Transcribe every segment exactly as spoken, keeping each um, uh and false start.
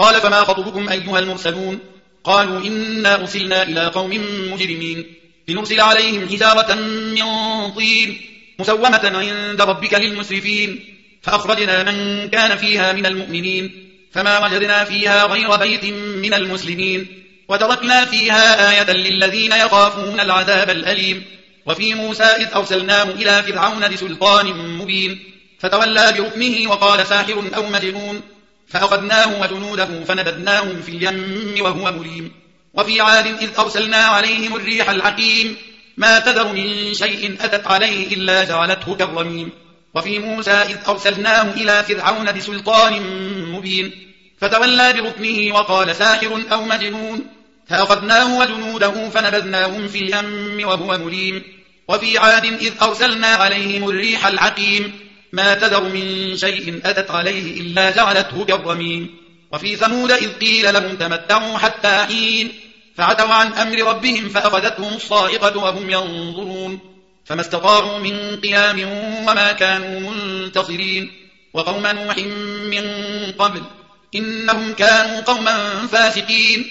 قال فما خطبكم أيها المرسلون قالوا إنا أرسلنا إلى قوم مجرمين لنرسل عليهم حجارة من طين مسومة عند ربك للمسرفين فأخرجنا من كان فيها من المؤمنين فما وجدنا فيها غير بيت من المسلمين وتركنا فيها آية للذين يخافون العذاب الأليم وفي موسى إذ أرسلناه إلى فرعون بسلطان مبين فتولى بركنه وقال ساحر أو مجنون فأخذناه وجنوده فنبذناهم في اليم وهو مليم وفي عاد إذ أرسلنا عليهم الريح العقيم ما تذر من شيء أتت عليه إلا جعلته كالرميم وفي موسى إذ أرسلناه إلى فرعون بسلطان مبين فتولى بركنه وقال ساحر أو مجنون فأخذناه وجنوده فنبذناهم في اليم وهو مليم وفي عاد إذ أرسلنا عليهم الريح العقيم ما تذر من شيء أتت عليه إلا جعلته كالرميم وفي ثمود إذ قيل لهم تمتعوا حتى حين فعتوا عن أمر ربهم فأخذتهم الصاعقة وهم ينظرون فما استطاعوا من قيام وما كانوا منتصرين وقوم نوح من قبل إنهم كانوا قوما فاسقين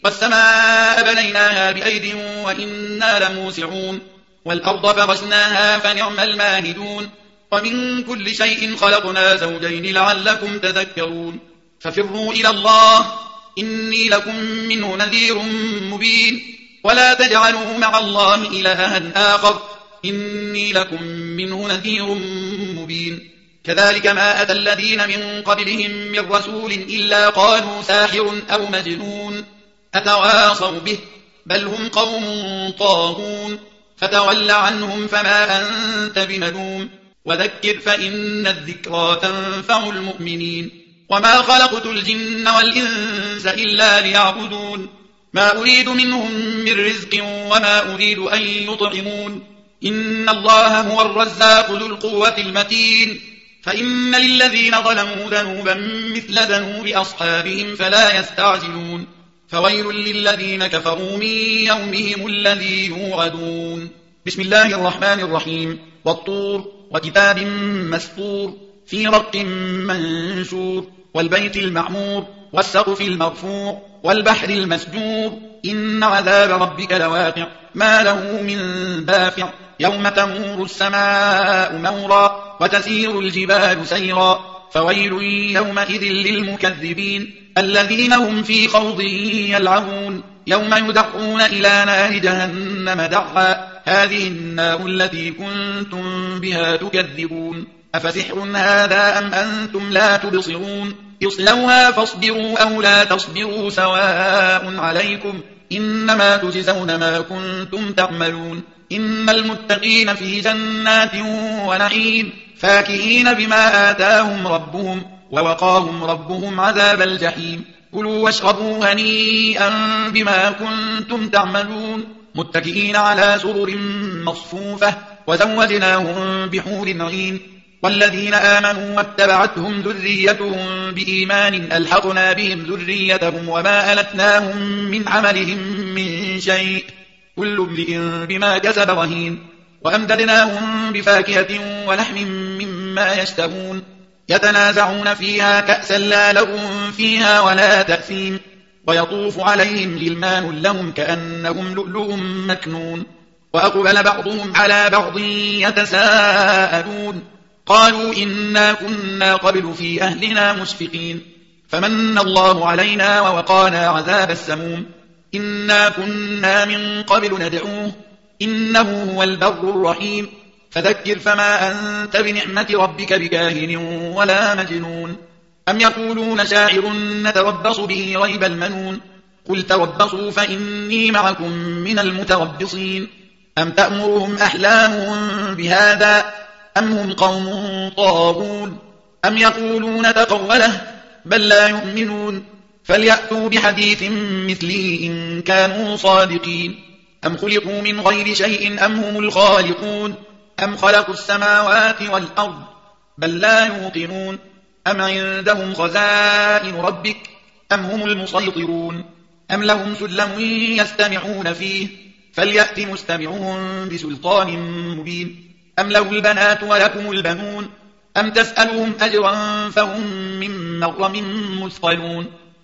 والسماء بنيناها بأيد وإنا لموسعون والأرض فرشناها فنعم الماهدون ومن كل شيء خلقنا زوجين لعلكم تذكرون ففروا إلى الله إني لكم منه نذير مبين ولا تجعلوا مع الله إلها آخر إني لكم منه نذير مبين كذلك ما أتى الذين من قبلهم من رسول إلا قالوا ساحر أو مجنون أتواصوا به بل هم قوم طاغون فتول عنهم فما أنت بملوم وذكر فإن الذكرى تنفع المؤمنين وما خلقت الجن والإنس إلا ليعبدون ما أريد منهم من رزق وما أريد أن يطعمون إن الله هو الرزاق ذو القوة المتين فإن للذين ظلموا ذنوبا مثل ذنوب أصحابهم فلا يستعجلون فويل للذين كفروا من يومهم الذي يوعدون بسم الله الرحمن الرحيم والطور وكتاب مسطور في رق منشور والبيت المعمور والسقف المرفوع والبحر المسجور إن عذاب ربك لواقع ما له من دافع يوم تمور السماء مورا وتسير الجبال سيرا فويل يومئذ للمكذبين الذين هم في خوض يلعبون يوم يدعون إلى نار جهنم دعا هذه النار التي كنتم بها تكذبون أفسحر هذا أم أنتم لا تبصرون اصلوها فاصبروا أو لا تصبروا سواء عليكم إنما تجزون ما كنتم تعملون إن المتقين في جنات ونعيم فاكهين بما آتاهم ربهم ووقاهم ربهم عذاب الجحيم كلوا واشربوا هنيئا بما كنتم تعملون متكئين على سرر مصفوفة وزوجناهم بحور عين والذين آمنوا واتبعتهم ذريتهم بإيمان ألحقنا بهم ذريتهم وما ألتناهم من عملهم من شيء كل امرئ بما كسب رهين وأمددناهم بفاكهة ولحم مما يشتهون يتنازعون فيها كأسا لا لغو فيها ولا تأثيم ويطوف عليهم غلمان لهم كأنهم لؤلؤ مكنون وأقبل بعضهم على بعض يتساءلون قالوا إنا كنا قبل في أهلنا مشفقين فمن الله علينا ووقانا عذاب السموم إنا كنا من قبل ندعوه إنه هو البر الرحيم فذكر فما أنت بنعمة ربك بكاهن ولا مجنون أم يقولون شاعر نتربص به ريب المنون قل تربصوا فإني معكم من المتربصين أم تأمرهم أحلامهم بهذا أم هم قوم طاغون أم يقولون تقوله بل لا يؤمنون فليأتوا بحديث مثله إن كانوا صادقين أم خلقوا من غير شيء أم هم الخالقون أم خلقوا السماوات والأرض بل لا يوقنون أم عندهم خزائن ربك أم هم المسيطرون أم لهم سلم يستمعون فيه فليأت مستمعون بسلطان مبين أم له البنات ولكم البنون أم تسألهم أجرا فهم من مغرم مثقلون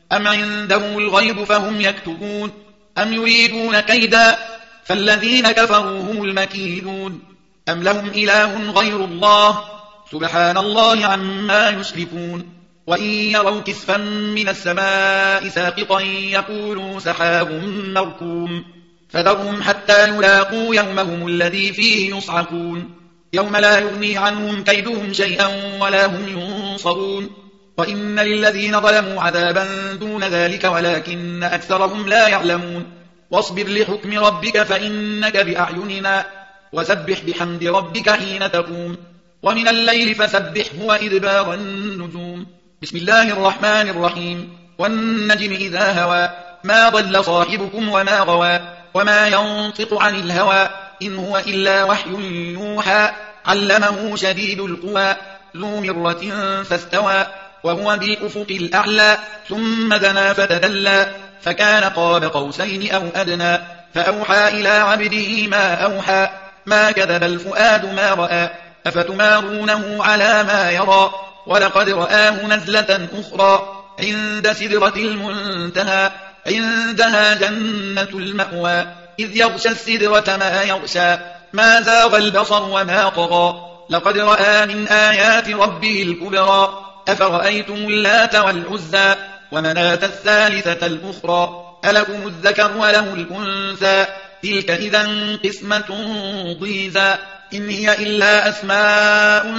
أم عندهم الغيب فهم يكتبون أم يريدون كيدا فالذين كفروا هم المكيدون أم لهم إله غير الله سبحان الله عما يشركون وإن يروا كسفا من السماء ساقطا يقولوا سحاب مركوم فذرهم حتى يلاقوا يومهم الذي فيه يصعقون يوم لا يغني عنهم كيدهم شيئا ولا هم ينصرون وإن للذين ظلموا عذابا دون ذلك ولكن أكثرهم لا يعلمون واصبر لحكم ربك فإنك بأعيننا وسبح بحمد ربك حين تقوم ومن الليل فسبحه وإدبار النجوم بسم الله الرحمن الرحيم والنجم إذا هوى ما ضل صاحبكم وما غوى وما ينطق عن الهوى إن هو إلا وحي يوحى علمه شديد القوى ذو مرة فاستوى وهو بالأفق الأعلى ثم دنا فتدلى فكان قاب قوسين أو أدنى فأوحى إلى عبده ما أوحى ما كذب الفؤاد ما رأى أفتمارونه على ما يرى ولقد رآه نزلة أخرى عند سدرة المنتهى عندها جنة المأوى إذ يغشى السدرة ما يغشى ما زاغ البصر وما طغى لقد رأى من آيات ربه الكبرى أفرأيتم اللات والعزى ومناة الثالثة الأخرى ألكم الذكر وله الأنثى تلك إذا قسمة ضيزى إن هي إلا أسماء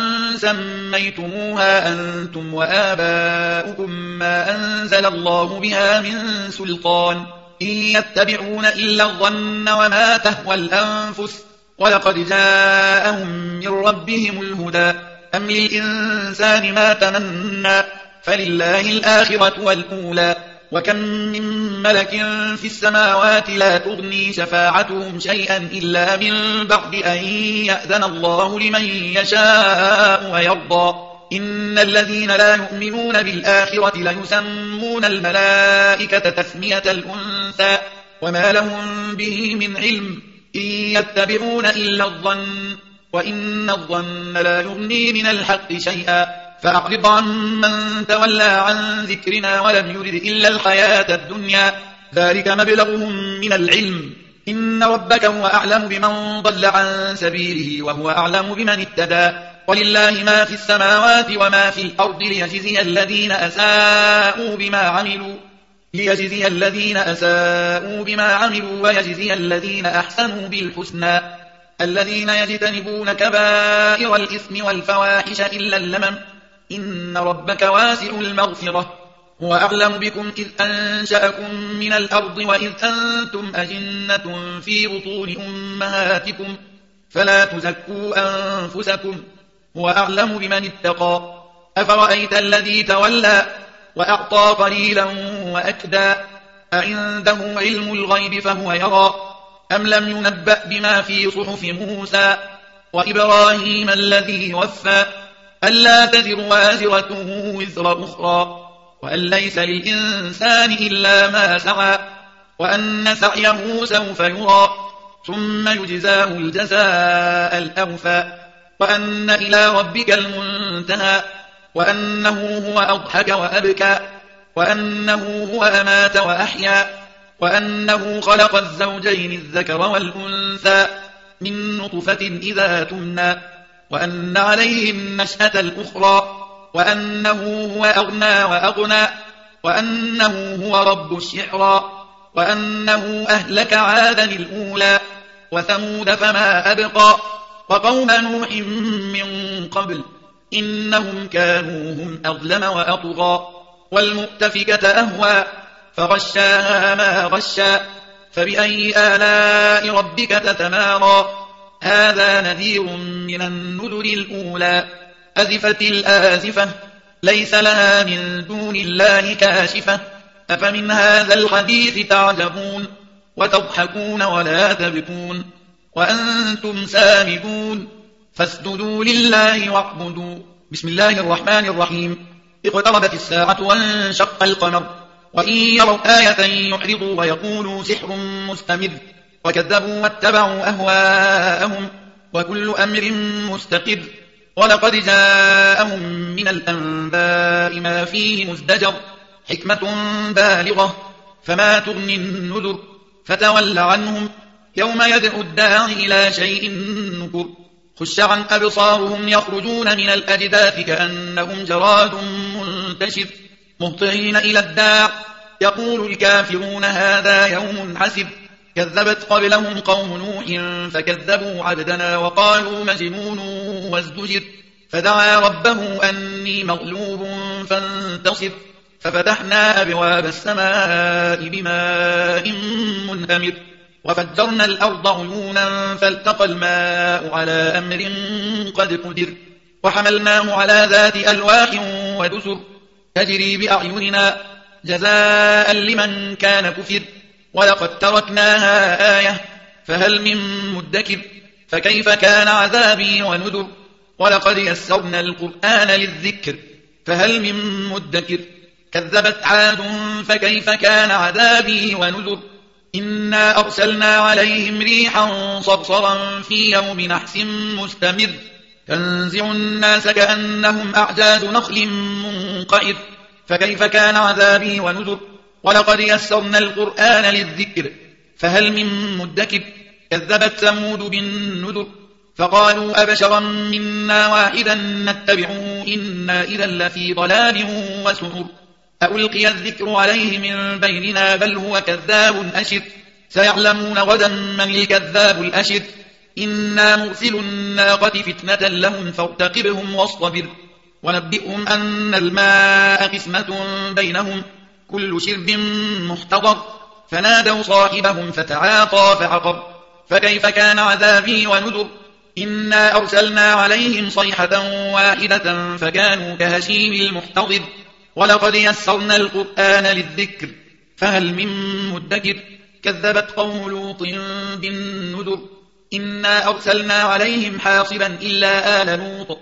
سميتموها أنتم وآباؤكم ما أنزل الله بها من سلطان إن يتبعون إلا الظن وما تهوى الأنفس ولقد جاءهم من ربهم الهدى أم للإنسان ما تمنى فلله الآخرة والأولى وكم من ملك في السماوات لا تغني شفاعتهم شيئا إلا من بعد أن يأذن الله لمن يشاء ويرضى إن الذين لا يؤمنون بالآخرة ليسمون الملائكة تسمية الأنثى وما لهم به من علم إن يتبعون إلا الظن وإن الظن لا يغني من الحق شيئا فأعرض عن من تولى عن ذكرنا ولم يرد إلا الحياة الدنيا ذلك مبلغهم من العلم إن ربك هو أعلم بمن ضل عن سبيله وهو أعلم بمن اهتدى ولله ما في السماوات وما في الأرض ليجزي الذين أساءوا بما عملوا ليجزي الذين أساءوا بما عملوا ويجزي الذين أحسنوا بالحسنى الذين يجتنبون كبائر الإثم والفواحش إلا اللمم إن ربك واسع المغفرة هو أعلم بكم إذ أنشأكم من الأرض وإذ أنتم أجنة في بطون أمهاتكم فلا تزكوا أنفسكم هو أعلم بمن اتقى أفرأيت الذي تولى وأعطى قليلا وأكدى أعنده علم الغيب فهو يرى أم لم ينبأ بما في صحف موسى وإبراهيم الذي وفى ألا تزر وازرة وزر أخرى وأن ليس للإنسان إلا ما سعى وأن سعيه سوف يرى ثم يجزاه الجزاء الأوفى وأن إلى ربك المنتهى وأنه هو أضحك وأبكى وأنه هو أمات وأحيا وأنه خلق الزوجين الذكر والأنثى من نطفة إذا تمنى وأن عليه النشأة الأخرى وأنه هو أغنى وأغنى وأنه هو رب الشعرى وأنه أهلك عادا الأولى وثمود فما أبقى وقوم نوح من قبل إنهم كانوا هم أظلم وأطغى والمؤتفكة أهوى فغشاها ما غشا فبأي آلاء ربك تتمارى هذا نذير من النذر الأولى أزفت الآزفة ليس لها من دون الله كاشفة أفمن هذا الحديث تعجبون وتضحكون ولا تبكون وأنتم سامدون فاسجدوا لله واعبدوا بسم الله الرحمن الرحيم اقتربت الساعة وانشق القمر وإن يروا آية يعرضوا ويقولوا سحر مستمر وكذبوا واتبعوا أهواءهم وكل أمر مستقر ولقد جاءهم من الأنباء ما فيه مزدجر حكمة بالغة فما تغني النذر فتول عنهم يوم يدعو الداعي إلى شيء نكر خش عن أبصارهم يخرجون من الأجداث كأنهم جراد منتشر مهطعين إلى الداع يقول الكافرون هذا يوم حسب كذبت قبلهم قوم نوح فكذبوا عبدنا وقالوا مجنون وازدجر فدعا ربه أني مغلوب فانتصر ففتحنا أبواب السماء بماء منهمر وفجرنا الأرض عيونا فالتقى الماء على أمر قد قدر وحملناه على ذات ألواح ودسر تجري بأعيننا جزاء لمن كان كفر ولقد تركناها آية فهل من مدكر فكيف كان عذابي ونذر ولقد يسرنا القرآن للذكر فهل من مدكر كذبت عاد فكيف كان عذابي ونذر إنا أرسلنا عليهم ريحا صرصرا في يوم نحس مستمر تنزع الناس كأنهم أعجاز نخل منقعر فكيف كان عذابي ونذر ولقد يسرنا القرآن للذكر فهل من مدكر كذبت ثمود بالنذر فقالوا أبشرا منا واحدا نتبعه إنا إذا لفي ضلال وسعر ألقي الذكر عليه من بيننا بل هو كذاب أشر سيعلمون غدا من الكذاب الأشر إنا مرسل الناقة فتنة لهم فارتقبهم واصطبر ونبئهم أن الماء قسمة بينهم كل شرب محتضر فنادوا صاحبهم فتعاطى فعقر فكيف كان عذابي ونذر إنا أرسلنا عليهم صيحة واحدة فكانوا كهشيم المحتضر ولقد يسرنا القرآن للذكر فهل من مدكر كذبت قوم لوط بالنذر إنا أرسلنا عليهم حاصبا إلا آل لوط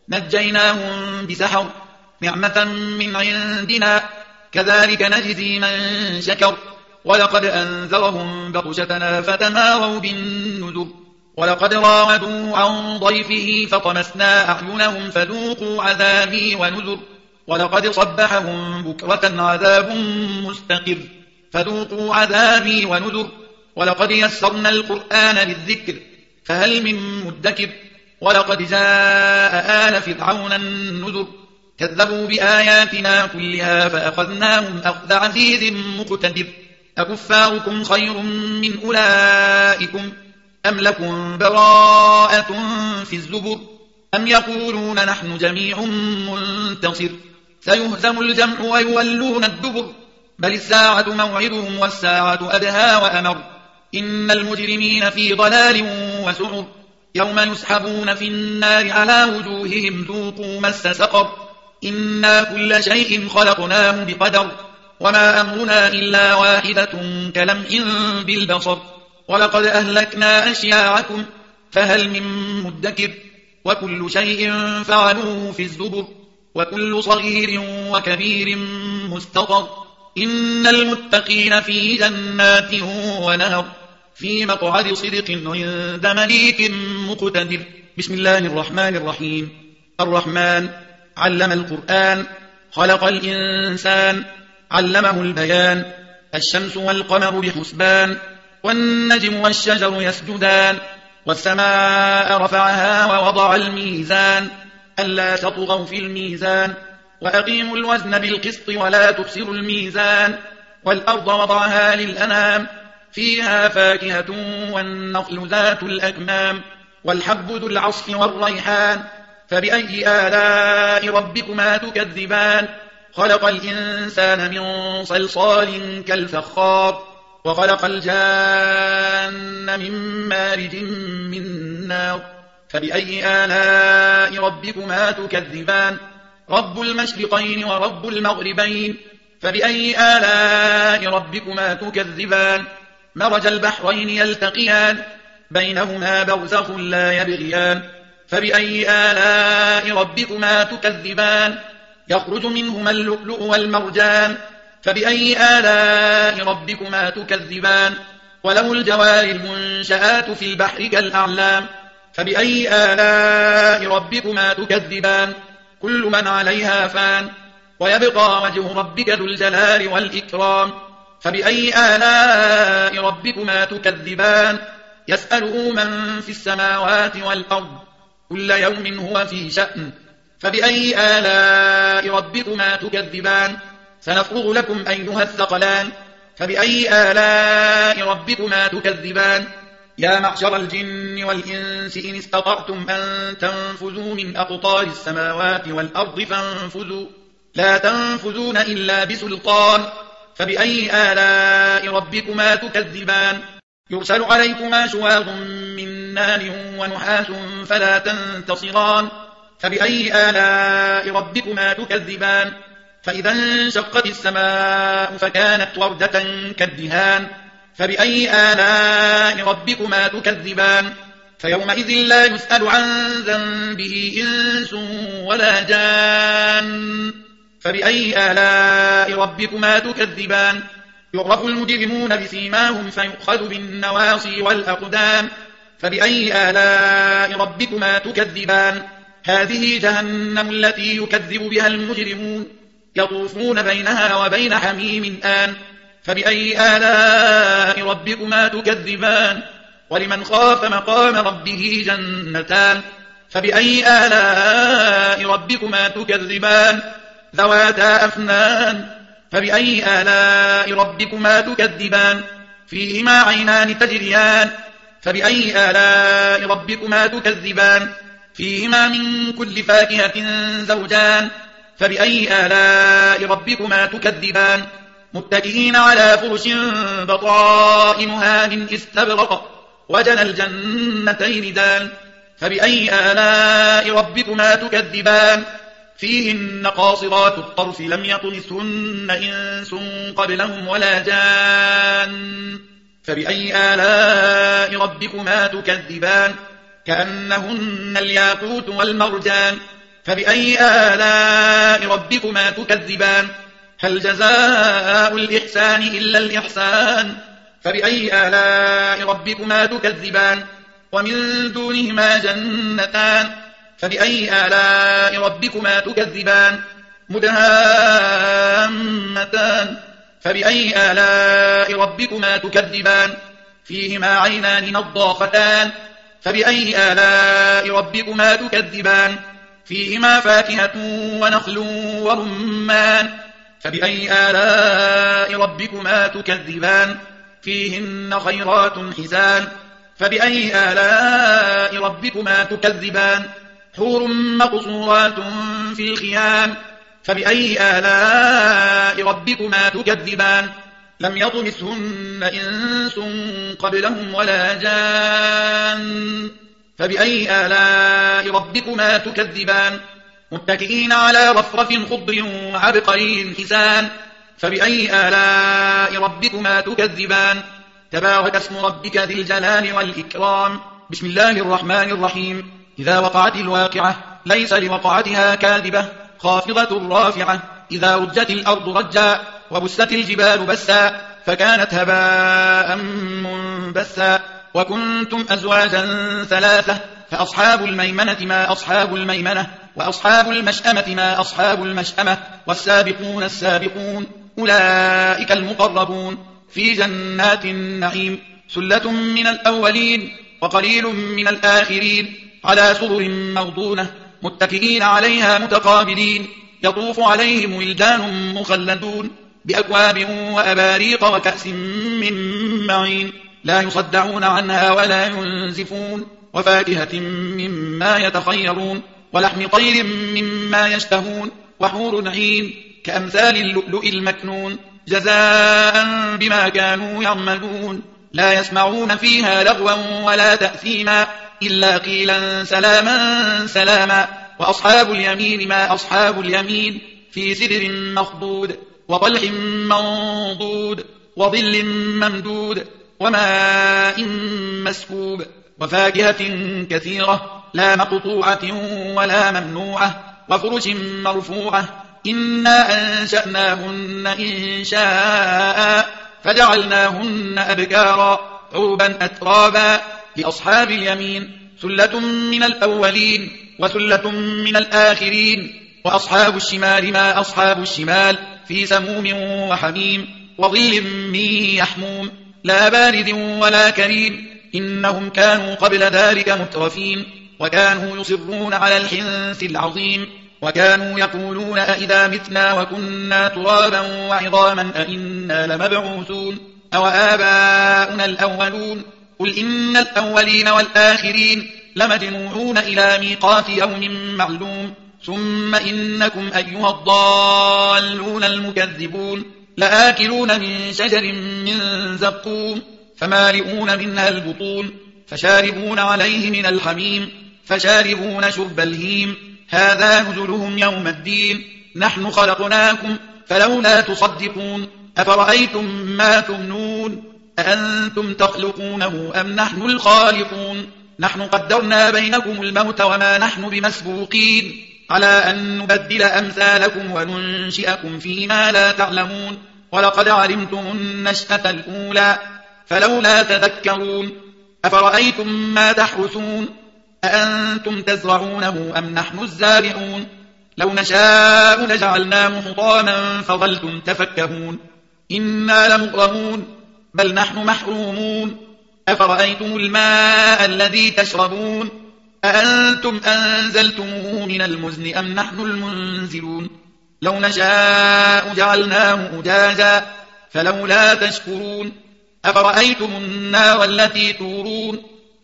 نجيناهم بسحر نعمة من عندنا كذلك نجزي من شكر ولقد أنذرهم بطشتنا فتماروا بالنذر ولقد راودوا عن ضيفه فطمسنا أعينهم فذوقوا عذابي ونذر ولقد صبحهم بكرة عذاب مستقر فذوقوا عذابي ونذر ولقد يسرنا القرآن للذكر فهل من مدكر ولقد جاء آل فرعون النذر كذبوا بآياتنا كلها فأخذناهم أخذ عزيز مقتدر أكفاركم خير من أولئكم أم لكم براءة في الزبر أم يقولون نحن جميع منتصر سيهزم الجمع ويولون الدبر بل الساعة موعدهم والساعة أدهى وأمر إن المجرمين في ضلال وسعر يوم يسحبون في النار على وجوههم ذوقوا مس سقر إنا كل شيء خلقناه بقدر وما أمرنا إلا واحدة كلمح بالبصر ولقد أهلكنا أشياعكم فهل من مدكر وكل شيء فعلوه في الزبر وكل صغير وكبير مستطر إن المتقين في جنات ونهر في مقعد صدق عند مليك مقتدر بسم الله الرحمن الرحيم الرحمن علم القرآن خلق الإنسان علمه البيان الشمس والقمر بحسبان والنجم والشجر يسجدان والسماء رفعها ووضع الميزان ألا تطغوا في الميزان وأقيموا الوزن بالقسط ولا تخسروا الميزان والأرض وضعها للأنام فيها فاكهة والنخل ذات الأكمام والحب ذو العصف والريحان فبأي آلاء ربكما تكذبان خلق الإنسان من صلصال كالفخار وخلق الجان من مارج من نار فبأي آلاء ربكما تكذبان رب المشرقين ورب المغربين فبأي آلاء ربكما تكذبان مرج البحرين يلتقيان بينهما برزخ لا يبغيان فبأي آلاء ربكما تكذبان يخرج منهما اللؤلؤ والمرجان فبأي آلاء ربكما تكذبان وله الجوار المنشآت في البحر كالأعلام فبأي آلاء ربكما تكذبان كل من عليها فان ويبقى وجه ربك ذو الجلال والإكرام. فبأي آلاء ربكما تكذبان؟ يسأله من في السماوات والأرض كل يوم هو في شأن. فبأي آلاء ربكما تكذبان؟ سنفرغ لكم أيها الثقلان. فبأي آلاء ربكما تكذبان؟ يا معشر الجن والإنس إن استطعتم أن تنفذوا من أقطار السماوات والأرض فانفذوا لا تنفذون إلا بسلطان. فبأي آلاء ربكما تكذبان؟ يرسل عليكما شواظ من نار ونحاس فلا تنتصران. فبأي آلاء ربكما تكذبان؟ فإذا انشقت السماء فكانت وردة كالدهان. فبأي آلاء ربكما تكذبان؟ فيومئذ لا يسأل عن ذنبه إنس ولا جان. فبأي آلاء ربكما تكذبان؟ يعرف المجرمون بسيماهم فيؤخذ بالنواصي والأقدام. فبأي آلاء ربكما تكذبان؟ هذه جهنم التي يكذب بها المجرمون يطوفون بينها وبين حميم آن. فبأي آلاء ربكما تكذبان؟ ولمن خاف مقام ربه جنتان. فبأي آلاء ربكما تكذبان؟ ذواتا أفنان. فبأي آلاء ربكما تكذبان؟ فيهما عينان تجريان. فبأي آلاء ربكما تكذبان؟ فيهما من كل فاكهة زوجان. فبأي آلاء ربكما تكذبان؟ متكئين على فرش بطائنها من استبرق وجنى الجنتين دان. فبأي آلاء ربكما تكذبان؟ فيهن قاصرات الطرف لم يطمثهن إنس قبلهم ولا جان. فبأي آلاء ربكما تكذبان؟ كأنهن الياقوت والمرجان. فبأي آلاء ربكما تكذبان؟ هل جزاء الإحسان إلا الإحسان؟ فبأي آلاء ربكما تكذبان؟ ومن دونهما جنتان. فبأي آلاء ربكما تكذبان؟ مدهامتان. فبأي آلاء ربكما تكذبان؟ فيهما عينان نضاختان. فبأي آلاء ربكما تكذبان؟ فيهما فاكهة ونخل ورمان. فبأي آلاء ربكما تكذبان؟ فيهن خيرات حسان. فبأي آلاء ربكما تكذبان؟ حور مقصورات في الخيام. فبأي آلاء ربكما تكذبان؟ لم يطمثهن إنس قبلهم ولا جان. فبأي آلاء ربكما تكذبان؟ متكئين على رفرف خضر وعبقري حسان. فبأي آلاء ربكما تكذبان؟ تبارك اسم ربك ذي الجلال والإكرام. بسم الله الرحمن الرحيم. إذا وقعت الواقعة ليس لوقعتها كاذبة خافضة رافعة. إذا رجت الأرض رجا وبست الجبال بسا فكانت هباء منبثا. وكنتم أزواجا ثلاثة فأصحاب الميمنة ما أصحاب الميمنة وأصحاب المشأمة ما أصحاب المشأمة والسابقون السابقون أولئك المقربون في جنات النعيم. سلة من الأولين وقليل من الآخرين على سرر موضونة متكئين عليها متقابلين. يطوف عليهم ولدان مخلدون بأكواب وأباريق وكأس من معين لا يصدعون عنها ولا ينزفون. وفاكهة مما يتخيرون ولحم طير مما يشتهون. وحور عين كأمثال اللؤلؤ المكنون جزاء بما كانوا يعملون. لا يسمعون فيها لغوا ولا تأثيما إلا قيلا سلاما سلاما. وأصحاب اليمين ما أصحاب اليمين في سدر مخضود وطلح منضود وظل ممدود وماء مسكوب وفاكهة كثيرة لا مقطوعة ولا ممنوعة وفرش مرفوعة. إنا أنشأناهن إنشاء فجعلناهن أبكارا عربا أترابا. لأصحاب اليمين سلة من الأولين وسلة من الآخرين وأصحاب الشمال ما أصحاب الشمال في سموم وحميم وظل من يحموم لا بارد ولا كريم إنهم كانوا قبل ذلك مترفين وكانوا يصرون على الحنث العظيم وكانوا يقولون أئذا متنا وكنا ترابا وعظاما أئنا لمبعوثون أو آباؤنا الأولون قل إن الأولين والآخرين لمجموعون إلى ميقات يوم معلوم ثم إنكم أيها الضالون المكذبون لآكلون من شجر من زقوم فمالئون منها البطون فشاربون عليه من الحميم فشاربون شرب الهيم هذا نزلهم يوم الدين نحن خلقناكم فلولا تصدقون أفرأيتم ما تمنون أأنتم تخلقونه أم نحن الخالقون نحن قدرنا بينكم الموت وما نحن بمسبوقين على أن نبدل أمثالكم وننشئكم فيما لا تعلمون ولقد علمتم النشأة الأولى فلولا تذكرون أفرأيتم ما تحرثون أأنتم تزرعونه أم نحن الزارعون لو نشاء لجعلناه حطاما فظلتم تفكهون إنا لمغرمون بل نحن محرومون أفرأيتم الماء الذي تشربون أأنتم أنزلتموه من المزن أم نحن المنزلون لو نشاء جعلناه أجاجا فلولا تشكرون أفرأيتم النار التي تورون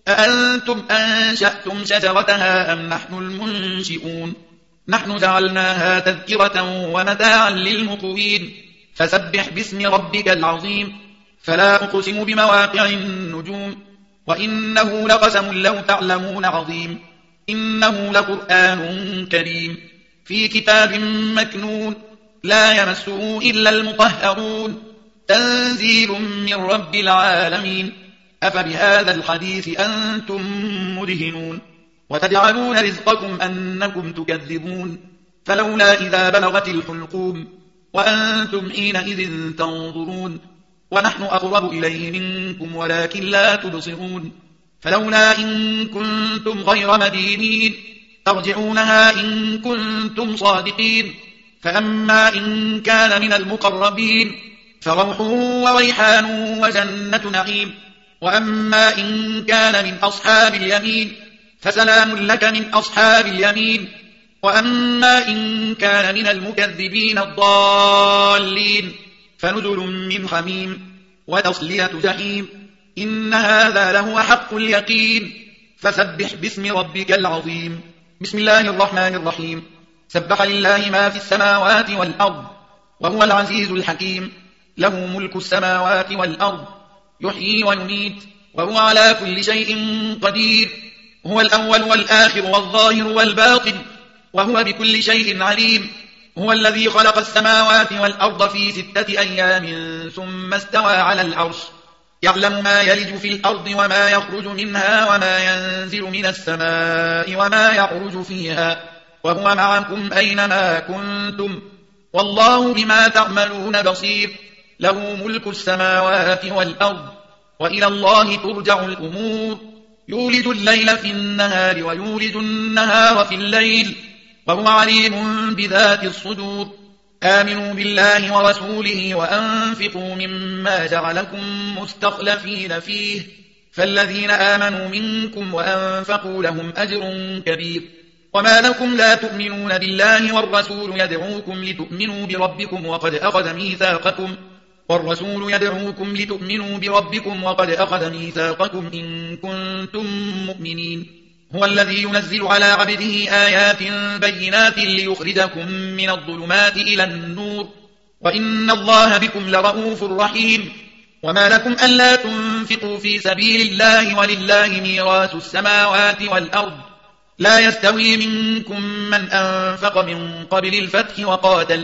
أأنتم أنشأتم شجرتها أم نحن المنشئون نحن جعلناها تذكرة ومتاعا للمقوين فسبح باسم ربك العظيم فلا أقسم بمواقع النجوم وإنه لقسم لو تعلمون عظيم إنه لقرآن كريم في كتاب مكنون لا يمسه إلا المطهرون تنزيل من رب العالمين أفبهذا الحديث أنتم مدهنون وتجعلون رزقكم أنكم تكذبون فلولا إذا بلغت الحلقوم وأنتم حينئذ تنظرون ونحن أقرب إليه منكم ولكن لا تبصرون فلولا إن كنتم غير مدينين ترجعونها إن كنتم صادقين فأما إن كان من المقربين فروح وريحان وجنة نعيم وأما إن كان من أصحاب اليمين فسلام لك من أصحاب اليمين وأما إن كان من المكذبين الضالين فنزل من حميم وتصلية جحيم إن هذا لهو حق اليقين فسبح باسم ربك العظيم بسم الله الرحمن الرحيم سبح لله ما في السماوات والأرض وهو العزيز الحكيم له ملك السماوات والأرض يحيي ويميت وهو على كل شيء قدير هو الأول والآخر والظاهر والباطن وهو بكل شيء عليم هو الذي خلق السماوات والأرض في ستة أيام ثم استوى على العرش يعلم ما يلج في الأرض وما يخرج منها وما ينزل من السماء وما يعرج فيها وهو معكم أينما كنتم والله بما تعملون بصير له ملك السماوات والأرض وإلى الله ترجع الأمور يولج الليل في النهار ويولج النهار في الليل وهو عليم بذات الصدور آمنوا بالله ورسوله وأنفقوا مما جعلكم مستخلفين فيه فالذين آمنوا منكم وأنفقوا لهم أجر كبير وما لكم لا تؤمنون بالله والرسول يدعوكم لتؤمنوا بربكم وقد أخذ ميثاقكم والرسول يدعوكم لتؤمنوا بربكم وقد أخذ ميثاقكم إن كنتم مؤمنين هو الذي ينزل على عبده آيات بينات ليخرجكم من الظلمات إلى النور وإن الله بكم لرؤوف رحيم وما لكم ألا تنفقوا في سبيل الله ولله ميراث السماوات والأرض لا يستوي منكم من أنفق من قبل الفتح وقاتل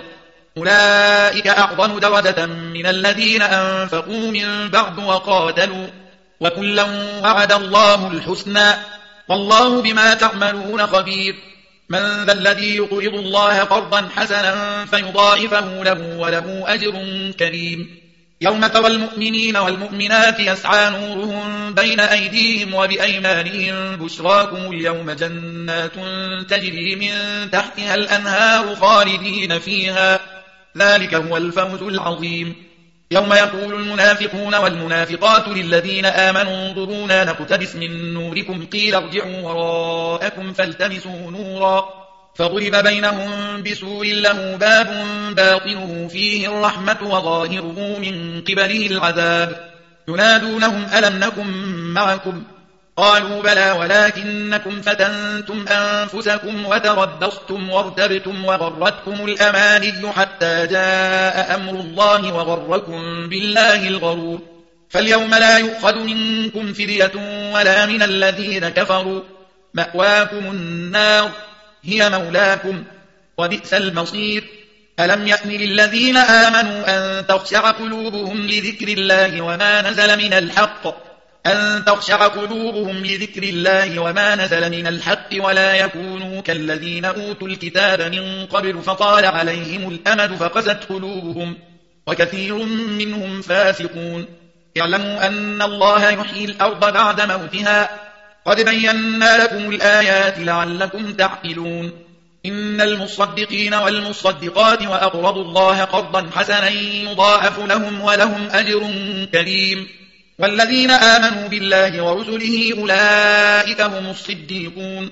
أولئك أعظم درجة من الذين أنفقوا من بعد وقاتلوا وكلا وعد الله الحسنى والله بما تعملون خبير من ذا الذي يقرض الله قرضا حسنا فيضاعفه له وله أجر كريم يوم ترى المؤمنين والمؤمنات يسعى نورهم بين أيديهم وبأيمانهم بشراكم اليوم جنات تجري من تحتها الأنهار خالدين فيها ذلك هو الفوز العظيم. يوم يقول المنافقون والمنافقات للذين آمنوا انظرونا نقتبس من نوركم قيل ارجعوا وراءكم فالتمسوا نورا فضرب بينهم بسور له باب باطنه فيه الرحمة وظاهره من قبله العذاب ينادونهم ألم نكن معكم قالوا بلى ولكنكم فتنتم أنفسكم وتربصتم وارتبتم وغرتكم الأماني حتى جاء أمر الله وغركم بالله الغرور فاليوم لا يؤخذ منكم فدية ولا من الذين كفروا مأواكم النار هي مولاكم وبئس المصير. ألم يأن للذين آمنوا أن تخشع قلوبهم لذكر الله وما نزل من الحق أن تخشع قلوبهم لذكر الله وما نزل من الحق ولا يكونوا كالذين أوتوا الكتاب من قبل فطال عليهم الأمد فقست قلوبهم وكثير منهم فاسقون. اعلموا أن الله يحيي الأرض بعد موتها قد بينا لكم الآيات لعلكم تعقلون. إن المصدقين والمصدقات وأقرضوا الله قرضا حسنا يضاعف لهم ولهم أجر كريم. والذين آمنوا بالله ورسله أولئك هم الصديقون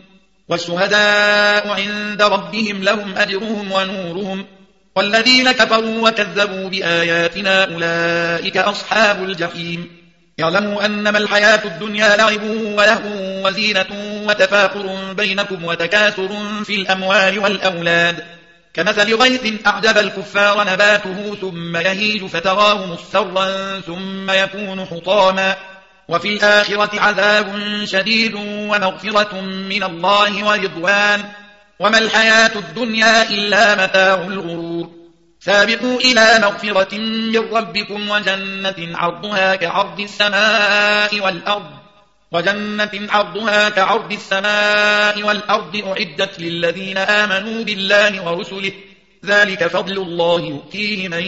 والشهداء عند ربهم لهم أجرهم ونورهم والذين كفروا وكذبوا بآياتنا أولئك أصحاب الجحيم. اعلموا أنما الحياة الدنيا لعب ولهو وزينة وتفاخر بينكم وتكاثر في الأموال والأولاد كمثل غيث أعجب الكفار نباته ثم يهيج فتراه مصفرا ثم يكون حطاما وفي الآخرة عذاب شديد ومغفرة من الله ورضوان وما الحياة الدنيا إلا متاع الغرور. سابقوا إلى مغفرة من ربكم وجنة عرضها كعرض السماء والأرض وجنة عرضها كعرض السماء والأرض أعدت للذين آمنوا بالله ورسله ذلك فضل الله يؤتيه من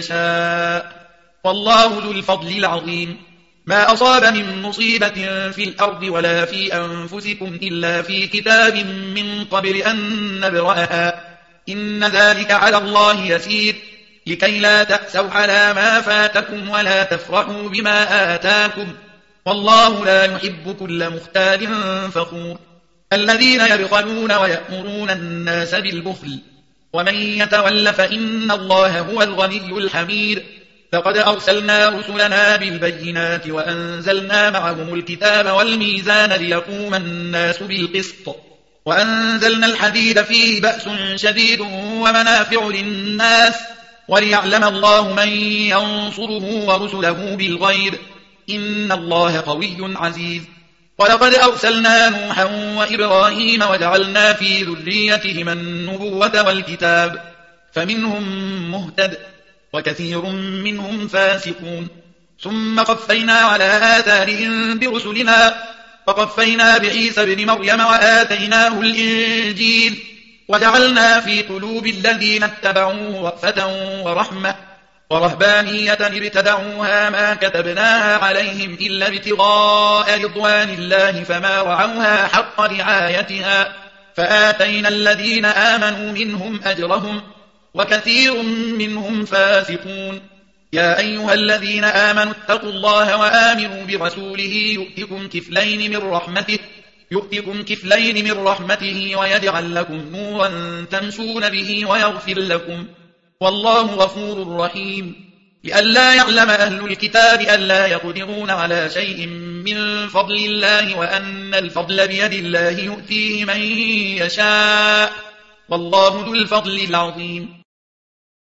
يشاء والله ذو الفضل العظيم. ما أصاب من مصيبة في الأرض ولا في أنفسكم إلا في كتاب من قبل أن نبرأها إن ذلك على الله يسير لكي لا تأسوا على ما فاتكم ولا تفرحوا بما آتاكم والله لا يحب كل مختال فخور. الذين يبخلون ويأمرون الناس بالبخل ومن يتول فإن الله هو الغني الحميد. فقد أرسلنا رسلنا بالبينات وأنزلنا معهم الكتاب والميزان ليقوم الناس بالقسط وأنزلنا الحديد فيه بأس شديد ومنافع للناس وليعلم الله من ينصره ورسله بالغيب إن الله قوي عزيز. ولقد أرسلنا نوحا وإبراهيم وجعلنا في ذريتهما النبوة والكتاب فمنهم مهتد وكثير منهم فاسقون. ثم قفينا على آثارهم برسلنا وقفينا بعيسى ابن مريم وآتيناه الإنجيل وجعلنا في قلوب الذين اتبعوه رأفة ورحمة ورهبانية ابتدعوها ما كتبناها عليهم إلا ابتغاء رضوان الله فما رعوها حق رعايتها فآتينا الذين آمنوا منهم أجرهم وكثير منهم فاسقون. يا أيها الذين آمنوا اتقوا الله وآمنوا برسوله يؤتكم كفلين من رحمته يؤتكم كفلين من رحمته ويجعل لكم نورا تمشون به ويغفر لكم والله غفور رحيم. لئلا يعلم أهل الكتاب ألا يقدرون على شيء من فضل الله وأن الفضل بيد الله يؤتيه من يشاء والله ذو الفضل العظيم.